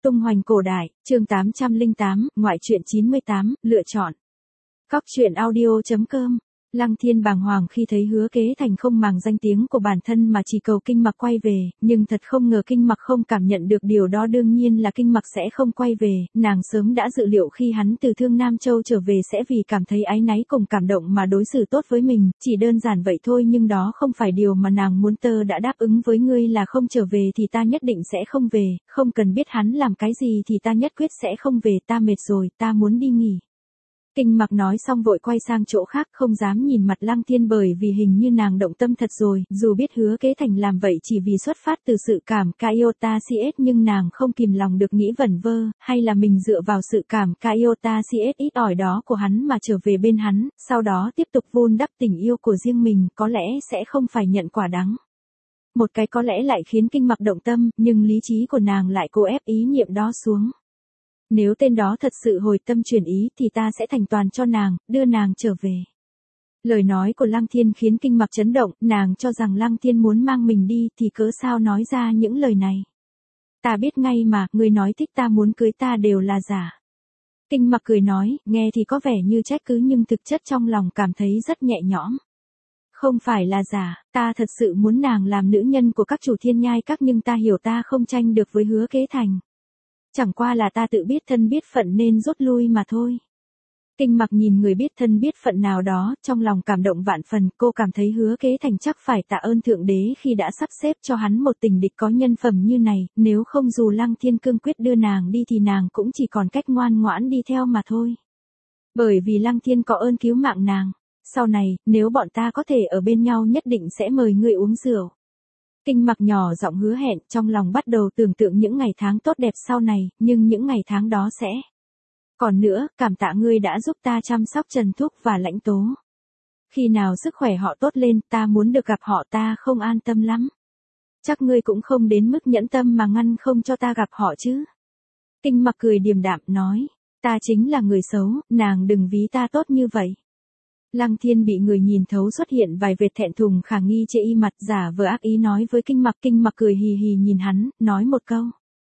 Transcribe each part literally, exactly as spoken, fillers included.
Tung hoành cổ đại, chương tám trăm lẻ tám, ngoại truyện chín mươi tám, lựa chọn. Cóc truyện audio chấm com. Lăng Thiên bàng hoàng khi thấy Hứa Kế Thành không màng danh tiếng của bản thân mà chỉ cầu Kinh Mặc quay về, nhưng thật không ngờ Kinh Mặc không cảm nhận được điều đó, đương nhiên là Kinh Mặc sẽ không quay về, nàng sớm đã dự liệu khi hắn từ Thương Nam Châu trở về sẽ vì cảm thấy áy náy cùng cảm động mà đối xử tốt với mình, chỉ đơn giản vậy thôi, nhưng đó không phải điều mà nàng muốn. Tơ đã đáp ứng với ngươi là không trở về thì ta nhất định sẽ không về, không cần biết hắn làm cái gì thì ta nhất quyết sẽ không về, ta mệt rồi, ta muốn đi nghỉ. Kinh Mặc nói xong vội quay sang chỗ khác, không dám nhìn mặt Lăng Thiên bởi vì hình như nàng động tâm thật rồi, dù biết Hứa Kế Thành làm vậy chỉ vì xuất phát từ sự cảm ca iota cs nhưng nàng không kìm lòng được nghĩ vẩn vơ, hay là mình dựa vào sự cảm ca iota cs ít ỏi đó của hắn mà trở về bên hắn, sau đó tiếp tục vun đắp tình yêu của riêng mình, có lẽ sẽ không phải nhận quả đắng. Một cái có lẽ lại khiến Kinh Mặc động tâm, nhưng lý trí của nàng lại cố ép ý niệm đó xuống. Nếu tên đó thật sự hồi tâm chuyển ý thì ta sẽ thành toàn cho nàng, đưa nàng trở về. Lời nói của Lăng Thiên khiến Kinh Mặc chấn động, nàng cho rằng Lăng Thiên muốn mang mình đi thì cớ sao nói ra những lời này. Ta biết ngay mà, người nói thích ta muốn cưới ta đều là giả. Kinh Mặc cười nói, nghe thì có vẻ như trách cứ nhưng thực chất trong lòng cảm thấy rất nhẹ nhõm. Không phải là giả, ta thật sự muốn nàng làm nữ nhân của các chủ thiên nhai các, nhưng ta hiểu ta không tranh được với Hứa Kế Thành. Chẳng qua là ta tự biết thân biết phận nên rút lui mà thôi. Kinh Mặc nhìn người biết thân biết phận nào đó, trong lòng cảm động vạn phần, cô cảm thấy Hứa Kế Thành chắc phải tạ ơn Thượng Đế khi đã sắp xếp cho hắn một tình địch có nhân phẩm như này, nếu không dù Lăng Thiên cương quyết đưa nàng đi thì nàng cũng chỉ còn cách ngoan ngoãn đi theo mà thôi. Bởi vì Lăng Thiên có ơn cứu mạng nàng, sau này, nếu bọn ta có thể ở bên nhau nhất định sẽ mời ngươi uống rượu. Kinh Mặc nhỏ giọng hứa hẹn, trong lòng bắt đầu tưởng tượng những ngày tháng tốt đẹp sau này, nhưng những ngày tháng đó sẽ. Còn nữa, cảm tạ ngươi đã giúp ta chăm sóc Trần Thúc và Lãnh Tố. Khi nào sức khỏe họ tốt lên, ta muốn được gặp họ, ta không an tâm lắm. Chắc ngươi cũng không đến mức nhẫn tâm mà ngăn không cho ta gặp họ chứ. Kinh Mặc cười điềm đạm nói, ta chính là người xấu, nàng đừng ví ta tốt như vậy. Lăng Thiên bị người nhìn thấu xuất hiện vài vệt thẹn thùng khả nghi chê y mặt, giả vờ ác ý nói với Kinh Mặc. Kinh Mặc cười hì hì nhìn hắn, nói một câu.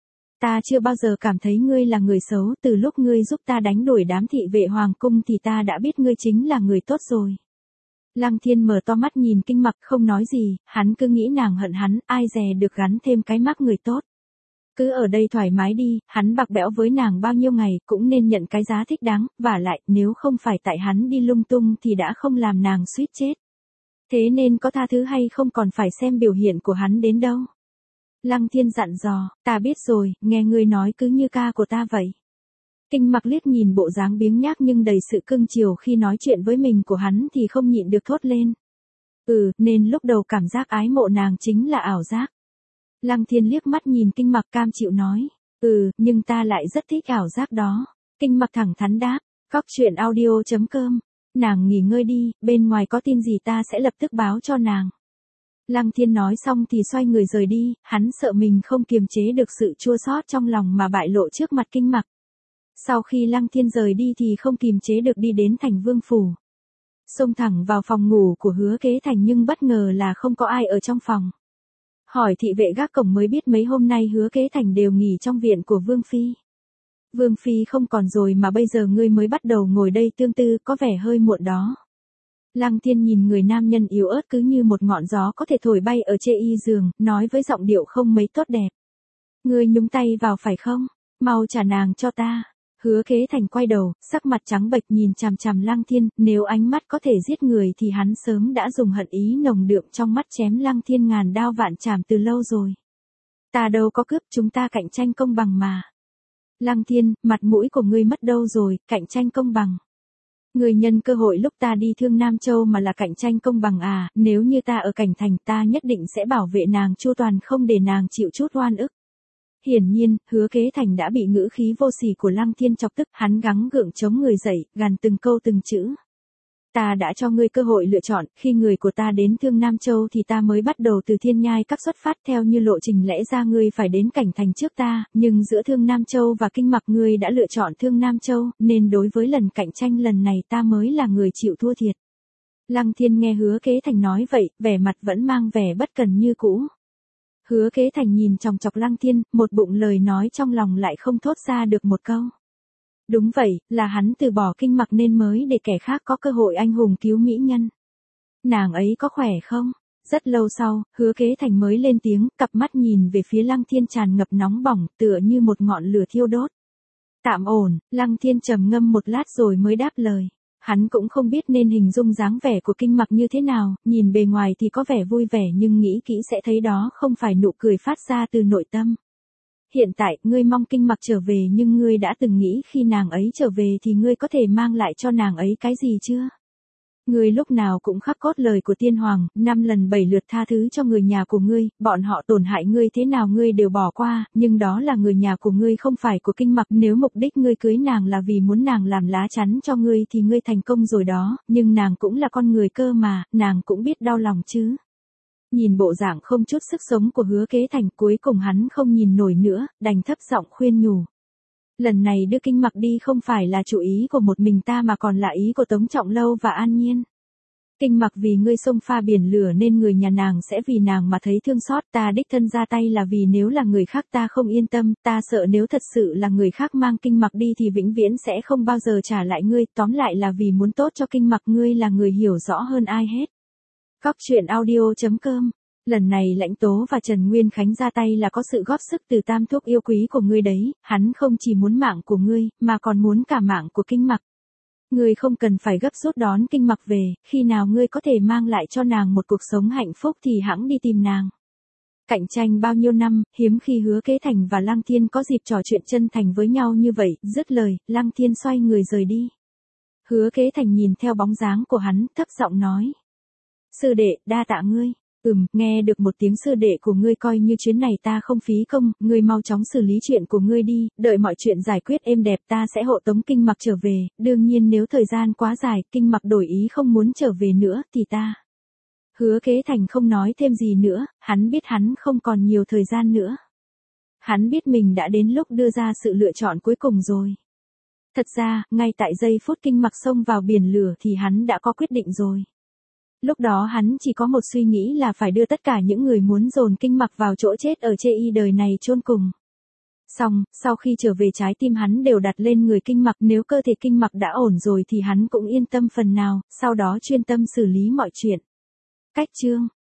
Ta chưa bao giờ cảm thấy ngươi là người xấu, từ lúc ngươi giúp ta đánh đuổi đám thị vệ hoàng cung thì ta đã biết ngươi chính là người tốt rồi. Lăng Thiên mở to mắt nhìn Kinh Mặc không nói gì, hắn cứ nghĩ nàng hận hắn, ai dè được gắn thêm cái mác người tốt. Cứ ở đây thoải mái đi, hắn bạc bẽo với nàng bao nhiêu ngày cũng nên nhận cái giá thích đáng, vả lại nếu không phải tại hắn đi lung tung thì đã không làm nàng suýt chết. Thế nên có tha thứ hay không còn phải xem biểu hiện của hắn đến đâu. Lăng Thiên dặn dò, ta biết rồi, nghe ngươi nói cứ như ca của ta vậy. Kinh Mặc liếc nhìn bộ dáng biếng nhác nhưng đầy sự cưng chiều khi nói chuyện với mình của hắn thì không nhịn được thốt lên. Ừ, nên lúc đầu cảm giác ái mộ nàng chính là ảo giác. Lăng Thiên liếc mắt nhìn Kinh Mặc cam chịu nói, ừ, nhưng ta lại rất thích ảo giác đó. Kinh Mặc thẳng thắn đáp, cóc truyện audio chấm com, nàng nghỉ ngơi đi, bên ngoài có tin gì ta sẽ lập tức báo cho nàng. Lăng Thiên nói xong thì xoay người rời đi, hắn sợ mình không kiềm chế được sự chua xót trong lòng mà bại lộ trước mặt Kinh Mặc. Sau khi Lăng Thiên rời đi thì không kiềm chế được đi đến Thành Vương phủ. Xông thẳng vào phòng ngủ của Hứa Kế Thành nhưng bất ngờ là không có ai ở trong phòng. Hỏi thị vệ gác cổng mới biết mấy hôm nay Hứa Kế Thành đều nghỉ trong viện của Vương Phi. Vương Phi không còn rồi mà bây giờ ngươi mới bắt đầu ngồi đây tương tư, có vẻ hơi muộn đó. Lăng Thiên nhìn người nam nhân yếu ớt cứ như một ngọn gió có thể thổi bay ở chê y giường, nói với giọng điệu không mấy tốt đẹp. Ngươi nhúng tay vào phải không? Mau trả nàng cho ta. Hứa Kế Thành quay đầu, sắc mặt trắng bệch nhìn chằm chằm Lăng Thiên, nếu ánh mắt có thể giết người thì hắn sớm đã dùng hận ý nồng đượm trong mắt chém Lăng Thiên ngàn đao vạn chảm từ lâu rồi. Ta đâu có cướp, chúng ta cạnh tranh công bằng mà. Lăng Thiên, mặt mũi của ngươi mất đâu rồi, cạnh tranh công bằng. Ngươi nhân cơ hội lúc ta đi Thương Nam Châu mà là cạnh tranh công bằng à, nếu như ta ở Cảnh Thành ta nhất định sẽ bảo vệ nàng chu toàn không để nàng chịu chút oan ức. Hiển nhiên, Hứa Kế Thành đã bị ngữ khí vô sỉ của Lăng Thiên chọc tức, hắn gắng gượng chống người dậy, gằn từng câu từng chữ. Ta đã cho ngươi cơ hội lựa chọn, khi người của ta đến Thương Nam Châu thì ta mới bắt đầu từ Thiên Nhai các xuất phát theo như lộ trình, lẽ ra ngươi phải đến Cảnh Thành trước ta, nhưng giữa Thương Nam Châu và Kinh Mặc ngươi đã lựa chọn Thương Nam Châu, nên đối với lần cạnh tranh lần này ta mới là người chịu thua thiệt. Lăng Thiên nghe Hứa Kế Thành nói vậy, vẻ mặt vẫn mang vẻ bất cần như cũ. Hứa Kế Thành nhìn chòng chọc Lăng Thiên, một bụng lời nói trong lòng lại không thốt ra được một câu. Đúng vậy, là hắn từ bỏ Kinh Mặc nên mới để kẻ khác có cơ hội anh hùng cứu mỹ nhân. Nàng ấy có khỏe không? Rất lâu sau, Hứa Kế Thành mới lên tiếng, cặp mắt nhìn về phía Lăng Thiên tràn ngập nóng bỏng, tựa như một ngọn lửa thiêu đốt. Tạm ổn, Lăng Thiên trầm ngâm một lát rồi mới đáp lời. Hắn cũng không biết nên hình dung dáng vẻ của Kinh Mặc như thế nào, nhìn bề ngoài thì có vẻ vui vẻ nhưng nghĩ kỹ sẽ thấy đó không phải nụ cười phát ra từ nội tâm. Hiện tại, ngươi mong Kinh Mặc trở về nhưng ngươi đã từng nghĩ khi nàng ấy trở về thì ngươi có thể mang lại cho nàng ấy cái gì chưa? Ngươi lúc nào cũng khắc cốt lời của tiên hoàng, năm lần bảy lượt tha thứ cho người nhà của ngươi, bọn họ tổn hại ngươi thế nào ngươi đều bỏ qua, nhưng đó là người nhà của ngươi không phải của Kinh Mặc. Nếu mục đích ngươi cưới nàng là vì muốn nàng làm lá chắn cho ngươi thì ngươi thành công rồi đó, nhưng nàng cũng là con người cơ mà, nàng cũng biết đau lòng chứ. Nhìn bộ dạng không chút sức sống của Hứa Kế Thành, cuối cùng hắn không nhìn nổi nữa, đành thấp giọng khuyên nhủ. Lần này đưa Kinh Mặc đi không phải là chủ ý của một mình ta mà còn là ý của Tống Trọng Lâu và An Nhiên. Kinh Mặc vì ngươi xông pha biển lửa nên người nhà nàng sẽ vì nàng mà thấy thương xót, ta đích thân ra tay là vì nếu là người khác ta không yên tâm, ta sợ nếu thật sự là người khác mang Kinh Mặc đi thì vĩnh viễn sẽ không bao giờ trả lại ngươi, tóm lại là vì muốn tốt cho Kinh Mặc. Ngươi là người hiểu rõ hơn ai hết. Cóc truyện audio chấm com. Lần này Lãnh Tố và Trần Nguyên Khánh ra tay là có sự góp sức từ tam thúc yêu quý của ngươi đấy, hắn không chỉ muốn mạng của ngươi, mà còn muốn cả mạng của Kinh Mặc. Ngươi không cần phải gấp rút đón Kinh Mặc về, khi nào ngươi có thể mang lại cho nàng một cuộc sống hạnh phúc thì hẵng đi tìm nàng. Cạnh tranh bao nhiêu năm, hiếm khi Hứa Kế Thành và Lăng Thiên có dịp trò chuyện chân thành với nhau như vậy, dứt lời, Lăng Thiên xoay người rời đi. Hứa Kế Thành nhìn theo bóng dáng của hắn, thấp giọng nói. Sư đệ, đa tạ ngươi. Ừm, nghe được một tiếng sư đệ của ngươi coi như chuyến này ta không phí công, ngươi mau chóng xử lý chuyện của ngươi đi, đợi mọi chuyện giải quyết êm đẹp ta sẽ hộ tống Kinh Mặc trở về, đương nhiên nếu thời gian quá dài, Kinh Mặc đổi ý không muốn trở về nữa thì ta. Hứa Kế Thành không nói thêm gì nữa, hắn biết hắn không còn nhiều thời gian nữa. Hắn biết mình đã đến lúc đưa ra sự lựa chọn cuối cùng rồi. Thật ra, ngay tại giây phút Kinh Mặc xông vào biển lửa thì hắn đã có quyết định rồi. Lúc đó hắn chỉ có một suy nghĩ là phải đưa tất cả những người muốn dồn Kinh Mặc vào chỗ chết ở chê y đời này chôn cùng. Xong, sau khi trở về trái tim hắn đều đặt lên người Kinh Mặc, nếu cơ thể Kinh Mặc đã ổn rồi thì hắn cũng yên tâm phần nào, sau đó chuyên tâm xử lý mọi chuyện. Cách chương